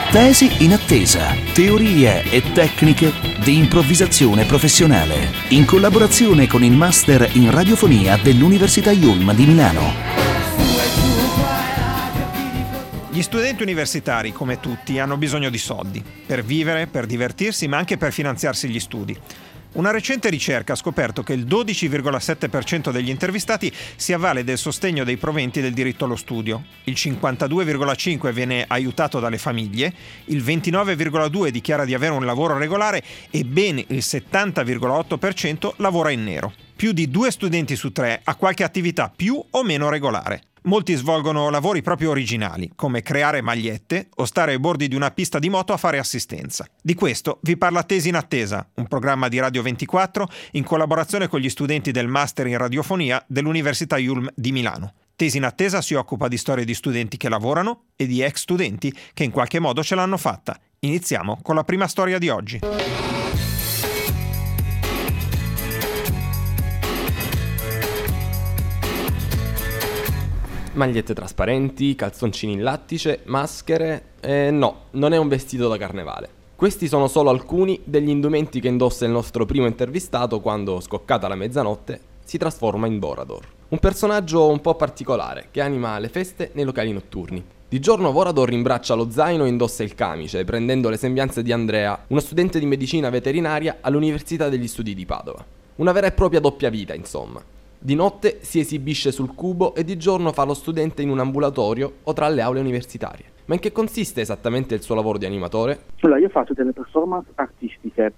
Tesi in attesa. Teorie e tecniche di improvvisazione professionale. In collaborazione con il Master in Radiofonia dell'Università Yulm di Milano. Gli studenti universitari, come tutti, hanno bisogno di soldi. Per vivere, per divertirsi, ma anche per finanziarsi gli studi. Una recente ricerca ha scoperto che il 12,7% degli intervistati si avvale del sostegno dei proventi del diritto allo studio, il 52,5% viene aiutato dalle famiglie, il 29,2% dichiara di avere un lavoro regolare e ben il 70,8% lavora in nero. Più di 2 studenti su 3 ha qualche attività più o meno regolare. Molti svolgono lavori proprio originali, come creare magliette o stare ai bordi di una pista di moto a fare assistenza. Di questo vi parla Tesi in attesa, un programma di Radio 24 in collaborazione con gli studenti del Master in Radiofonia dell'Università Yulm di Milano. Tesi in attesa si occupa di storie di studenti che lavorano e di ex studenti che in qualche modo ce l'hanno fatta. Iniziamo con la prima storia di oggi. Magliette trasparenti, calzoncini in lattice, maschere no, non è un vestito da carnevale. Questi sono solo alcuni degli indumenti che indossa il nostro primo intervistato quando, scoccata la mezzanotte, si trasforma in Vorador. Un personaggio un po' particolare che anima le feste nei locali notturni. Di giorno Vorador imbraccia lo zaino e indossa il camice, prendendo le sembianze di Andrea, uno studente di medicina veterinaria all'Università degli Studi di Padova. Una vera e propria doppia vita, insomma. Di notte si esibisce sul cubo e di giorno fa lo studente in un ambulatorio o tra le aule universitarie. Ma in che consiste esattamente il suo lavoro di animatore? Allora, io faccio delle performance artistiche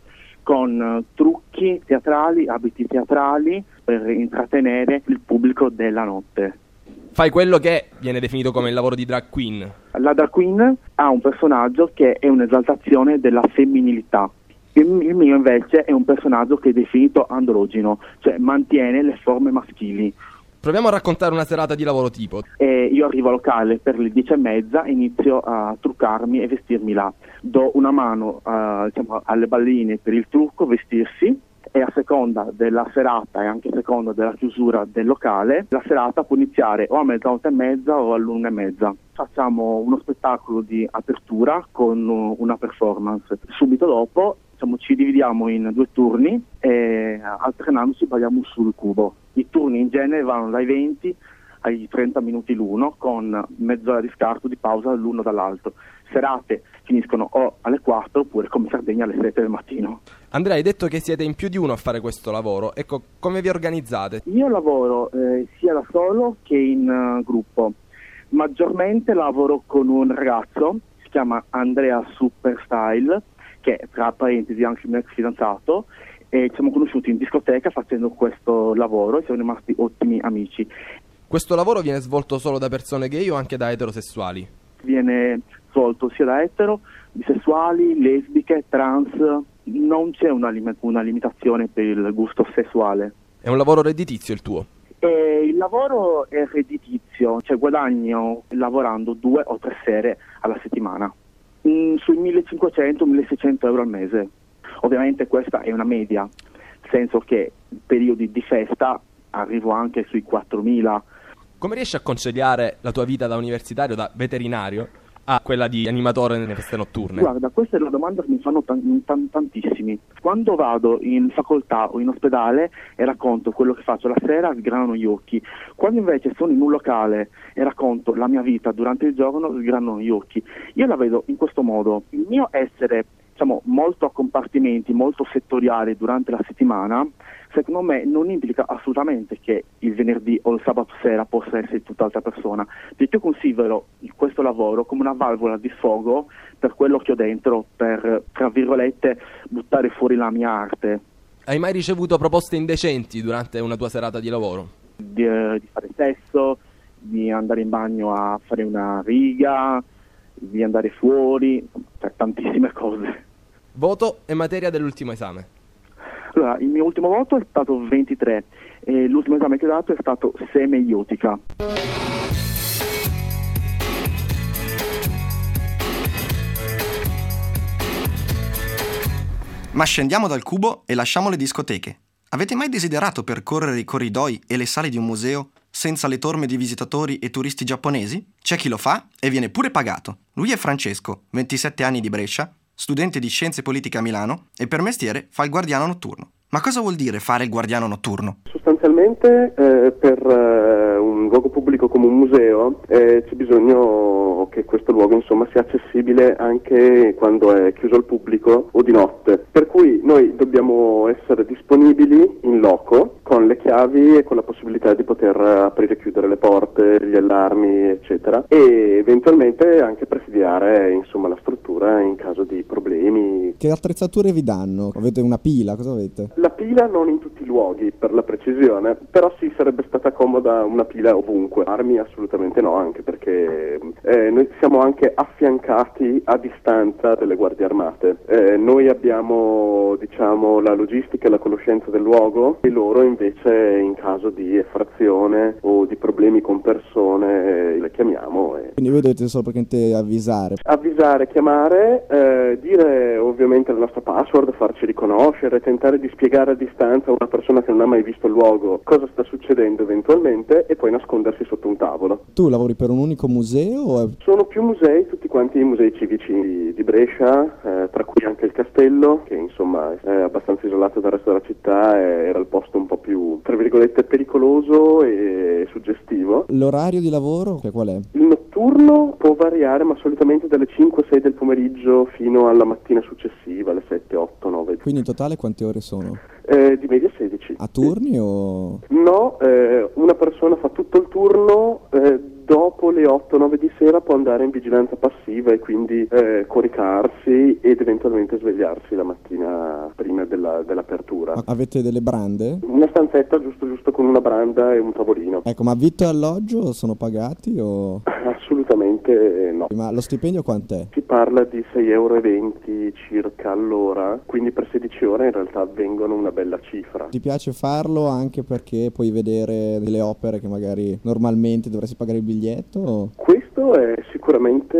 con trucchi teatrali, abiti teatrali per intrattenere il pubblico della notte. Fai quello che viene definito come il lavoro di drag queen. La drag queen ha un personaggio che è un'esaltazione della femminilità. Il mio invece è un personaggio che è definito androgino, cioè mantiene le forme maschili. Proviamo a raccontare una serata di lavoro tipo. Io arrivo al locale per le 10:30, inizio a truccarmi e vestirmi là. Do una mano alle ballerine per il trucco, vestirsi, e a seconda della serata e anche a seconda della chiusura del locale, la serata può iniziare o a 00:30 o all'1:30. Facciamo uno spettacolo di apertura con una performance. Subito dopo ci dividiamo in 2 turni e alternandoci balliamo sul cubo. I turni in genere vanno dai 20 ai 30 minuti l'uno, con mezz'ora di scarto di pausa l'uno dall'altro. Serate finiscono o alle 4 oppure come Sardegna alle 7 del mattino. Andrea, hai detto che siete in più di uno a fare questo lavoro. Ecco, come vi organizzate? Io lavoro sia da solo che in gruppo. Maggiormente lavoro con un ragazzo, si chiama Andrea Superstyle, che è tra parentesi anche il mio ex fidanzato, e ci siamo conosciuti in discoteca facendo questo lavoro e siamo rimasti ottimi amici. Questo lavoro viene svolto solo da persone gay o anche da eterosessuali? Viene svolto sia da etero, bisessuali, lesbiche, trans, non c'è una limitazione per il gusto sessuale. È un lavoro redditizio il tuo? Il lavoro è redditizio, cioè guadagno lavorando 2 o 3 sere alla settimana, sui 1.500-1.600 euro al mese. Ovviamente questa è una media, nel senso che periodi di festa arrivo anche sui 4.000. Come riesci a conciliare la tua vita da universitario, da veterinario, a quella di animatore nelle feste notturne? Guarda, questa è la domanda che mi fanno tantissimi. Quando vado in facoltà o in ospedale e racconto quello che faccio la sera, sgranano gli occhi. Quando invece sono in un locale e racconto la mia vita durante il giorno, sgranano gli occhi. Io la vedo in questo modo. Il mio essere molto a compartimenti, molto settoriale durante la settimana, secondo me non implica assolutamente che il venerdì o il sabato sera possa essere tutt'altra persona, perché io considero questo lavoro come una valvola di sfogo per quello che ho dentro, per, tra virgolette, buttare fuori la mia arte. Hai mai ricevuto proposte indecenti durante una tua serata di lavoro? Di fare sesso, di andare in bagno a fare una riga, di andare fuori, tantissime cose. Voto e materia dell'ultimo esame? Allora, il mio ultimo voto è stato 23 e l'ultimo esame che ho dato è stato semeiotica. Ma scendiamo dal cubo e lasciamo le discoteche. Avete mai desiderato percorrere i corridoi e le sale di un museo senza le torme di visitatori e turisti giapponesi? C'è chi lo fa e viene pure pagato. Lui è Francesco, 27 anni di Brescia, studente di Scienze Politiche a Milano e per mestiere fa il guardiano notturno. Ma cosa vuol dire fare il guardiano notturno? Sostanzialmente per un luogo pubblico come un museo c'è bisogno che questo luogo insomma sia accessibile anche quando è chiuso al pubblico o di notte. Per cui noi dobbiamo essere disponibili in loco con le chiavi e con la possibilità di poter aprire e chiudere le porte, gli allarmi eccetera, e eventualmente anche presidiare insomma la struttura in caso di problemi. Che attrezzature vi danno? Avete una pila? Cosa avete? La pila non in tutti i luoghi, per la precisione, però sì, sarebbe stata comoda una pila ovunque. Armi assolutamente no, anche perché noi siamo anche affiancati a distanza delle guardie armate. Noi abbiamo, diciamo, la logistica e la conoscenza del luogo e loro invece in caso di effrazione o di problemi con persone le chiamiamo. Quindi voi dovete solo praticamente avvisare. Avvisare, chiamare, dire ovviamente la nostra password, farci riconoscere, tentare di spiegare a distanza a una persona che non ha mai visto il luogo cosa sta succedendo eventualmente e poi nascondersi sotto un tavolo. Tu lavori per un unico museo? O Sono più musei, tutti quanti i musei civici di Brescia, tra cui anche il castello, che insomma è abbastanza isolato dal resto della città, era il posto un po' più, tra virgolette, pericoloso e suggestivo. L'orario di lavoro qual è? Il notturno può variare, ma solitamente dalle 5-6 del pomeriggio fino alla mattina successiva, alle 7, 8, 9. Quindi in totale quante ore sono? Di media 16. A turni o? No, una persona fa tutto il turno, dopo le 8-9 di sera può andare in vigilanza passiva e quindi coricarsi ed eventualmente svegliarsi la mattina prima dell'apertura. Ma avete delle brande? Una stanzetta giusto con una branda e un tavolino. Ecco, ma vitto e alloggio sono pagati o? Assolutamente no. Ma lo stipendio quant'è? Si parla di 6,20 € circa all'ora, quindi per 16 ore in realtà vengono una bella cifra. Ti piace farlo anche perché puoi vedere delle opere che magari normalmente dovresti pagare il biglietto? Questo è sicuramente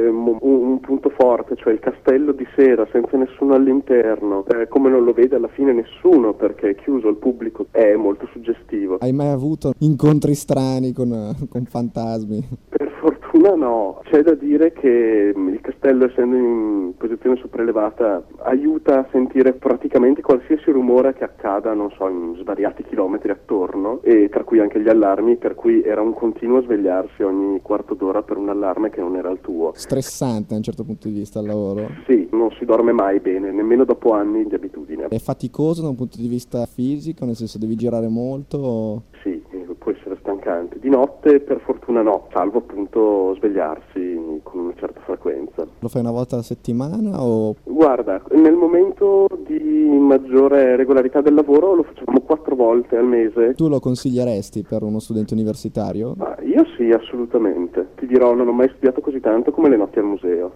un punto forte, cioè il castello di sera senza nessuno all'interno, come non lo vede alla fine nessuno perché è chiuso al pubblico, è molto suggestivo. Hai mai avuto incontri strani con fantasmi? Per fortuna no, c'è da dire che il castello, essendo in posizione sopraelevata, aiuta a sentire praticamente qualsiasi rumore che accada, non so, in svariati chilometri attorno, e tra cui anche gli allarmi, per cui era un continuo svegliarsi ogni quarto d'ora per un allarme che non era il tuo. Stressante da un certo punto di vista il lavoro? Sì, non si dorme mai bene, nemmeno dopo anni di abitudine. È faticoso da un punto di vista fisico, nel senso devi girare molto? Sì, può essere stancante. Di notte per fortuna no, salvo appunto svegliarsi con una certa frequenza. Lo fai una volta alla settimana o? Guarda, nel momento di maggiore regolarità del lavoro lo facciamo 4 volte al mese. Tu lo consiglieresti per uno studente universitario? Ma io sì, assolutamente. Ti dirò, non ho mai studiato così tanto come le notti al museo.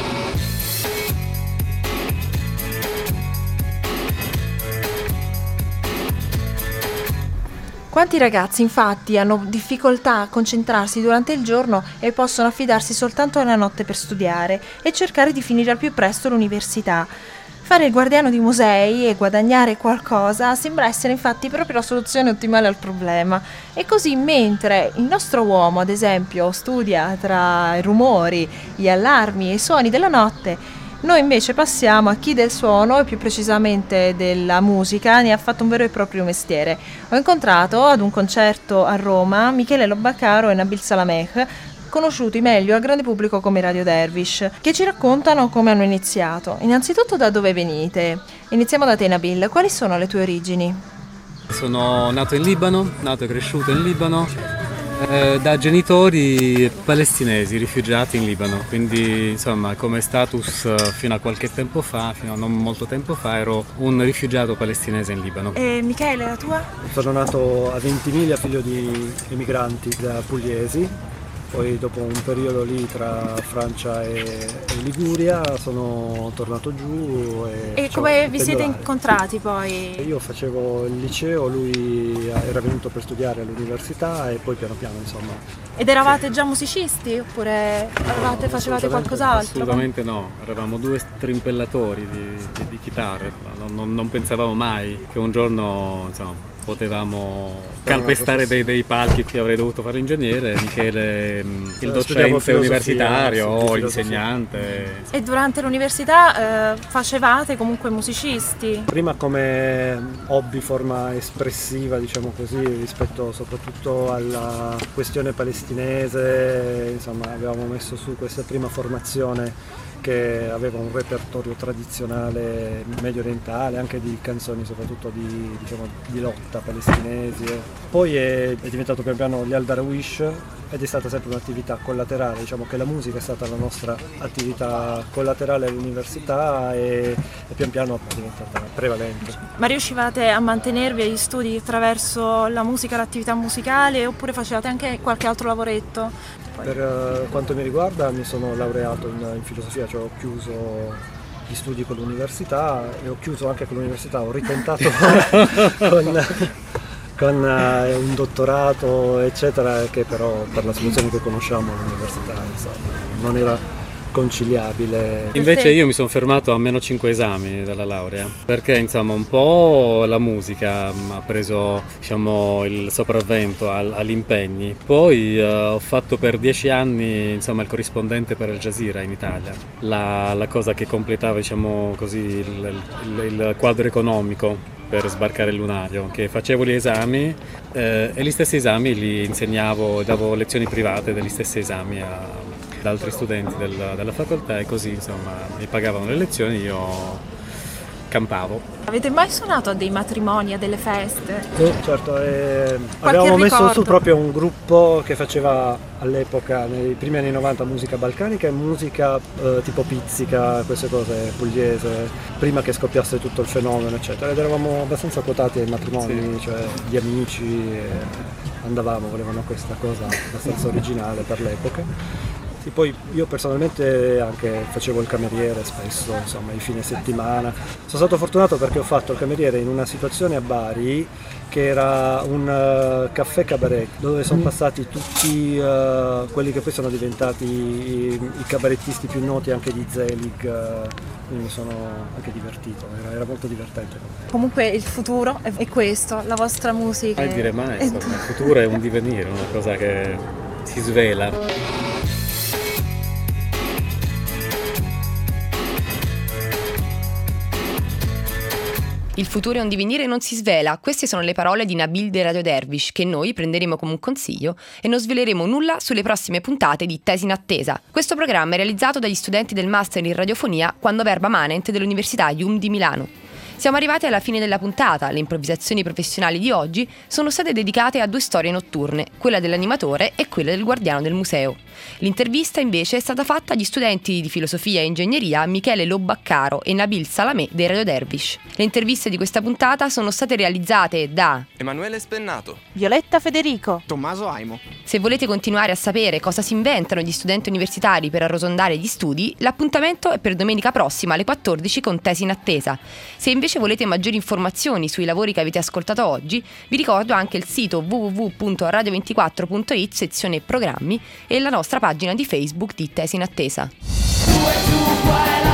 Quanti ragazzi infatti hanno difficoltà a concentrarsi durante il giorno e possono affidarsi soltanto alla notte per studiare e cercare di finire al più presto l'università. Fare il guardiano di musei e guadagnare qualcosa sembra essere infatti proprio la soluzione ottimale al problema. E così mentre il nostro uomo, ad esempio, studia tra i rumori, gli allarmi e i suoni della notte, noi invece passiamo a chi del suono e più precisamente della musica ne ha fatto un vero e proprio mestiere. Ho incontrato ad un concerto a Roma Michele Lobaccaro e Nabil Salameh, conosciuti meglio al grande pubblico come Radio Dervish, che ci raccontano come hanno iniziato. Innanzitutto da dove venite? Iniziamo da te Nabil, quali sono le tue origini? Sono nato in Libano, nato e cresciuto in Libano. Da genitori palestinesi rifugiati in Libano, quindi insomma come status fino a qualche tempo fa, fino a non molto tempo fa, ero un rifugiato palestinese in Libano. E Michele, la tua? Sono nato a Ventimiglia, figlio di emigranti da pugliesi. Poi dopo un periodo lì tra Francia e Liguria sono tornato giù. E come vi siete incontrati poi? Io facevo il liceo, lui era venuto per studiare all'università e poi piano piano insomma. Ed eravate già musicisti oppure facevate qualcos'altro? Assolutamente no, eravamo 2 strimpellatori di chitarre, non pensavamo mai che un giorno insomma potevamo calpestare dei palchi che avrei dovuto fare ingegnere, Michele il docente universitario, insegnante. E durante l'università facevate comunque musicisti? Prima come hobby, forma espressiva, diciamo così, rispetto soprattutto alla questione palestinese, insomma avevamo messo su questa prima formazione che aveva un repertorio tradizionale medio orientale, anche di canzoni soprattutto di lotta palestinesi. Poi è diventato pian piano gli Al-Darawish ed è stata sempre un'attività collaterale, diciamo che la musica è stata la nostra attività collaterale all'università e pian piano è diventata prevalente. Ma riuscivate a mantenervi agli studi attraverso la musica, l'attività musicale, oppure facevate anche qualche altro lavoretto? Per quanto mi riguarda mi sono laureato in filosofia, cioè ho chiuso gli studi con l'università e ho chiuso anche con l'università, ho ritentato con un dottorato eccetera, che però per la situazione che conosciamo all'università non era conciliabile. Invece io mi sono fermato a -5 esami dalla laurea, perché insomma un po' la musica ha preso, diciamo, il sopravvento agli impegni. Poi ho fatto per 10 anni, insomma, il corrispondente per Al Jazeera in Italia, la cosa che completava, diciamo così, il quadro economico per sbarcare il lunario, che facevo gli esami e gli stessi esami li insegnavo, davo lezioni private degli stessi esami ad altri studenti della facoltà, e così insomma mi pagavano le lezioni, io campavo. Avete mai suonato a dei matrimoni, a delle feste? Sì, certo, abbiamo messo su proprio un gruppo che faceva all'epoca, nei primi anni 90, musica balcanica e musica tipo pizzica, queste cose, pugliese, prima che scoppiasse tutto il fenomeno eccetera, ed eravamo abbastanza quotati ai matrimoni, sì. Cioè gli amici andavamo, volevano questa cosa abbastanza originale per l'epoca. Sì, poi io personalmente anche facevo il cameriere spesso, insomma, i fine settimana. Sono stato fortunato perché ho fatto il cameriere in una situazione a Bari che era un caffè cabaret, dove sono passati tutti quelli che poi sono diventati i cabarettisti più noti anche di Zelig, quindi mi sono anche divertito, era molto divertente. Comunque il futuro è questo, la vostra musica. Mai dire mai, insomma, il futuro è un divenire, una cosa che si svela. Il futuro è un divenire e non si svela. Queste sono le parole di Nabil de Radio Dervish, che noi prenderemo come un consiglio e non sveleremo nulla sulle prossime puntate di Tesi in Attesa. Questo programma è realizzato dagli studenti del Master in Radiofonia Quando Verba Manent dell'Università IUM di Milano. Siamo arrivati alla fine della puntata. Le improvvisazioni professionali di oggi sono state dedicate a 2 storie notturne, quella dell'animatore e quella del guardiano del museo. L'intervista invece è stata fatta agli studenti di filosofia e ingegneria Michele Lobaccaro e Nabil Salamé dei Radio Dervish. Le interviste di questa puntata sono state realizzate da Emanuele Spennato, Violetta Federico, Tommaso Aimo. Se volete continuare a sapere cosa si inventano gli studenti universitari per arrotondare gli studi, l'appuntamento è per domenica prossima alle 14 con Tesi in Attesa. Se invece volete maggiori informazioni sui lavori che avete ascoltato oggi, vi ricordo anche il sito www.radio24.it sezione programmi e la nostra pagina di Facebook di Tesi in Attesa.